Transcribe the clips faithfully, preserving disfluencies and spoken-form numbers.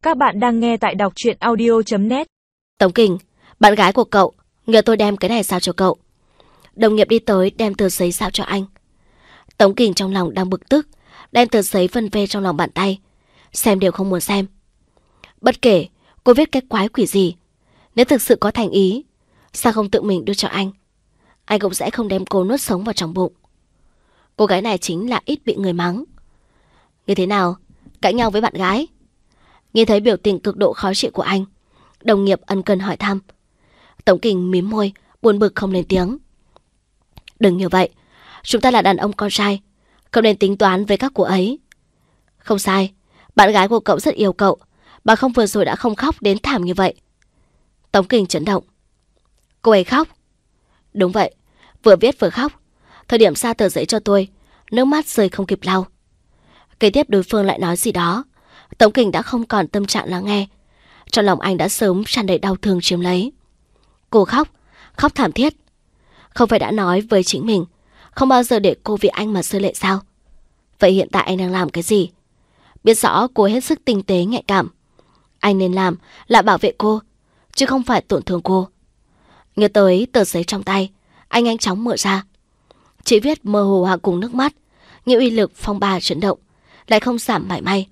Các bạn đang nghe tại đọc truyện audio chấm net. Tống Kình, bạn gái của cậu, nhờ tôi đem cái này sao cho cậu. Đồng nghiệp đi tới đem tờ giấy sao cho anh. Tống Kình trong lòng đang bực tức, đem tờ giấy vân vê trong lòng bàn tay, xem đều không muốn xem. Bất kể cô viết cái quái quỷ gì, nếu thực sự có thành ý, sao không tự mình đưa cho anh? Anh cũng sẽ không đem cô nuốt sống vào trong bụng. Cô gái này chính là ít bị người mắng. Như thế nào? Cãi nhau với bạn gái? Nhìn thấy biểu tình cực độ khó chịu của anh, đồng nghiệp ân cần hỏi thăm. Tống Kình mím môi, buồn bực không lên tiếng. Đừng như vậy, chúng ta là đàn ông con trai, không nên tính toán với các cô ấy. Không sai, bạn gái của cậu rất yêu cậu, bà không vừa rồi đã không khóc đến thảm như vậy. Tống Kình chấn động. Cô ấy khóc? Đúng vậy, vừa viết vừa khóc. Thời điểm xa tờ giấy cho tôi, nước mắt rơi không kịp lau. Kế tiếp đối phương lại nói gì đó, Tống Kình đã không còn tâm trạng lắng nghe. Trong lòng anh đã sớm tràn đầy đau thương chiếm lấy. Cô khóc, khóc thảm thiết. Không phải đã nói với chính mình không bao giờ để cô vì anh mà rơi lệ sao? Vậy hiện tại anh đang làm cái gì? Biết rõ cô hết sức tinh tế nhạy cảm, anh nên làm là bảo vệ cô, chứ không phải tổn thương cô. Nhớ tới tờ giấy trong tay, anh nhanh chóng mở ra. Chỉ viết mơ hồ hòa cùng nước mắt, như uy lực phong ba chấn động, lại không giảm mảy may.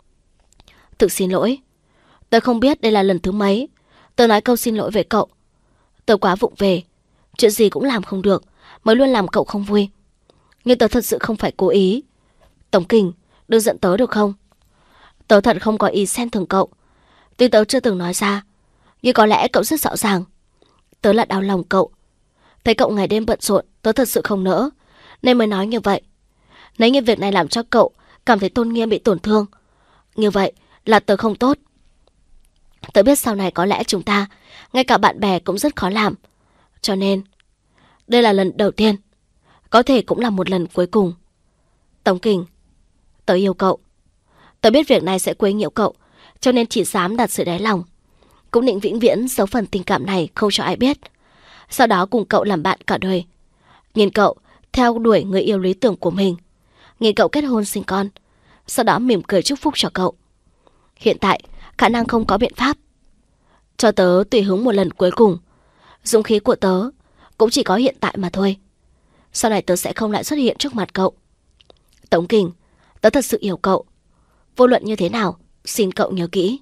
Thực xin lỗi, tôi không biết đây là lần thứ mấy tôi nói câu xin lỗi với cậu. Tôi quá vụng về, chuyện gì cũng làm không được, mới luôn làm cậu không vui. Nhưng tớ thật sự không phải cố ý. Tống Kình, đừng giận tớ được không? Tớ thật không có ý xem thường cậu. Tuy tớ chưa từng nói ra, nhưng có lẽ cậu rất rõ ràng. Tớ là đau lòng cậu. Thấy cậu ngày đêm bận rộn, tớ thật sự không nỡ, nên mới nói như vậy. Nếu như việc này làm cho cậu cảm thấy tôn nghiêm bị tổn thương, như vậy là tớ không tốt. Tớ biết sau này có lẽ chúng ta, ngay cả bạn bè cũng rất khó làm. Cho nên, đây là lần đầu tiên, có thể cũng là một lần cuối cùng. Tống Kình, tớ yêu cậu. Tớ biết việc này sẽ quấy nhiễu cậu, cho nên chỉ dám đặt sự đáy lòng. Cũng định vĩnh viễn giấu phần tình cảm này không cho ai biết. Sau đó cùng cậu làm bạn cả đời. Nhìn cậu theo đuổi người yêu lý tưởng của mình, nhìn cậu kết hôn sinh con, sau đó mỉm cười chúc phúc cho cậu. Hiện tại khả năng không có biện pháp. Cho tớ tùy hứng một lần cuối cùng. Dũng khí của tớ cũng chỉ có hiện tại mà thôi. Sau này tớ sẽ không lại xuất hiện trước mặt cậu. Tống Kình, tớ thật sự yêu cậu. Vô luận như thế nào, xin cậu nhớ kỹ.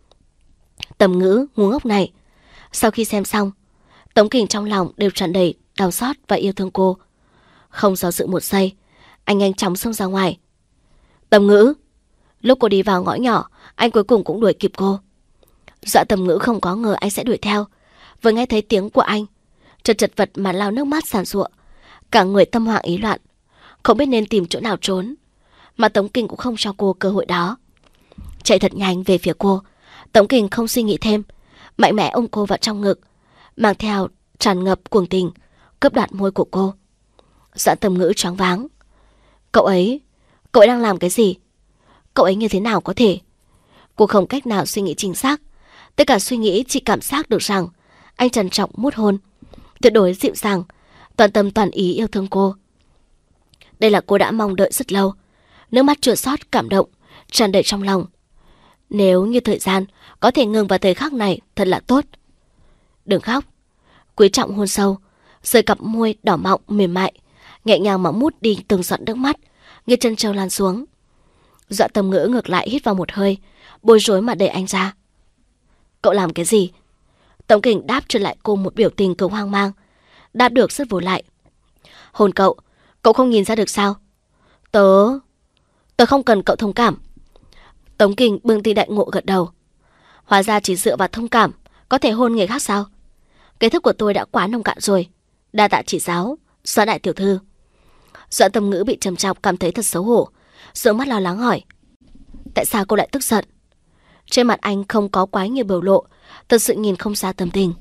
Tầm ngữ ngu ngốc này. Sau khi xem xong, Tống Kình trong lòng đều tràn đầy đau xót và yêu thương cô. Không do dự một giây, anh nhanh chóng xông ra ngoài. Tầm ngữ. Lúc cô đi vào ngõ nhỏ, anh cuối cùng cũng đuổi kịp cô. Dạ Tầm ngữ không có ngờ anh sẽ đuổi theo. Vừa nghe thấy tiếng của anh, chật chật vật mà lau nước mắt giàn giụa, cả người tâm hoảng ý loạn, không biết nên tìm chỗ nào trốn. Mà Tống Kình cũng không cho cô cơ hội đó. Chạy thật nhanh về phía cô, Tống Kình không suy nghĩ thêm, mạnh mẽ ôm cô vào trong ngực, mang theo tràn ngập cuồng tình, cướp đoạt môi của cô. Dạ Tầm ngữ choáng váng. Cậu ấy, cậu ấy đang làm cái gì? Cậu ấy như thế nào có thể? Cô không cách nào suy nghĩ chính xác. Tất cả suy nghĩ chỉ cảm giác được rằng anh trân trọng mút hôn, tuyệt đối dịu dàng, toàn tâm toàn ý yêu thương cô. Đây là cô đã mong đợi rất lâu. Nước mắt chua xót cảm động tràn đầy trong lòng. Nếu như thời gian có thể ngừng vào thời khắc này thật là tốt. Đừng khóc. Quý trọng hôn sâu, rời cặp môi đỏ mọng mềm mại, nhẹ nhàng mà mút đi từng giọt nước mắt như chân trâu lan xuống. Dạ Tầm ngữ ngược lại hít vào một hơi, bối rối mà đẩy anh ra. Cậu làm cái gì? Tống Kình đáp trở lại cô một biểu tình cực hoang mang, đáp được rất vô lại. Hôn cậu, cậu không nhìn ra được sao? Tớ... Tớ không cần cậu thông cảm. Tống Kình bừng tỉnh đại ngộ gật đầu. Hóa ra chỉ dựa vào thông cảm có thể hôn người khác sao? Kiến thức của tôi đã quá nông cạn rồi. Đa tạ chỉ giáo, Doãn đại tiểu thư. Doãn Tầm ngữ bị trầm trọng cảm thấy thật xấu hổ, sượng mắt lo lắng hỏi. Tại sao cô lại tức giận? Trên mặt anh không có quá nhiều biểu lộ, thật sự nhìn không ra tâm tình.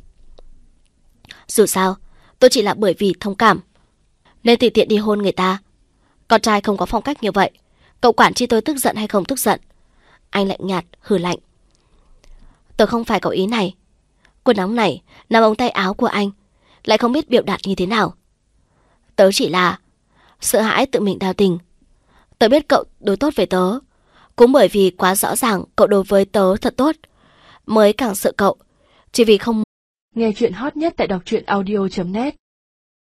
Dù sao, tôi chỉ là bởi vì thông cảm nên tùy tiện đi hôn người ta. Con trai không có phong cách như vậy, cậu quản chi tôi tức giận hay không tức giận? Anh lạnh nhạt, hừ lạnh. Tôi không phải có ý này. Quần áo này nằm ống tay áo của anh, lại không biết biểu đạt như thế nào. Tớ chỉ là sợ hãi tự mình đau tình. Tớ biết cậu đối tốt với tớ, Cũng bởi vì quá rõ ràng cậu đối với tớ thật tốt, mới càng sợ cậu. Chỉ vì không... Nghe chuyện hot nhất tại đọc truyện audio chấm net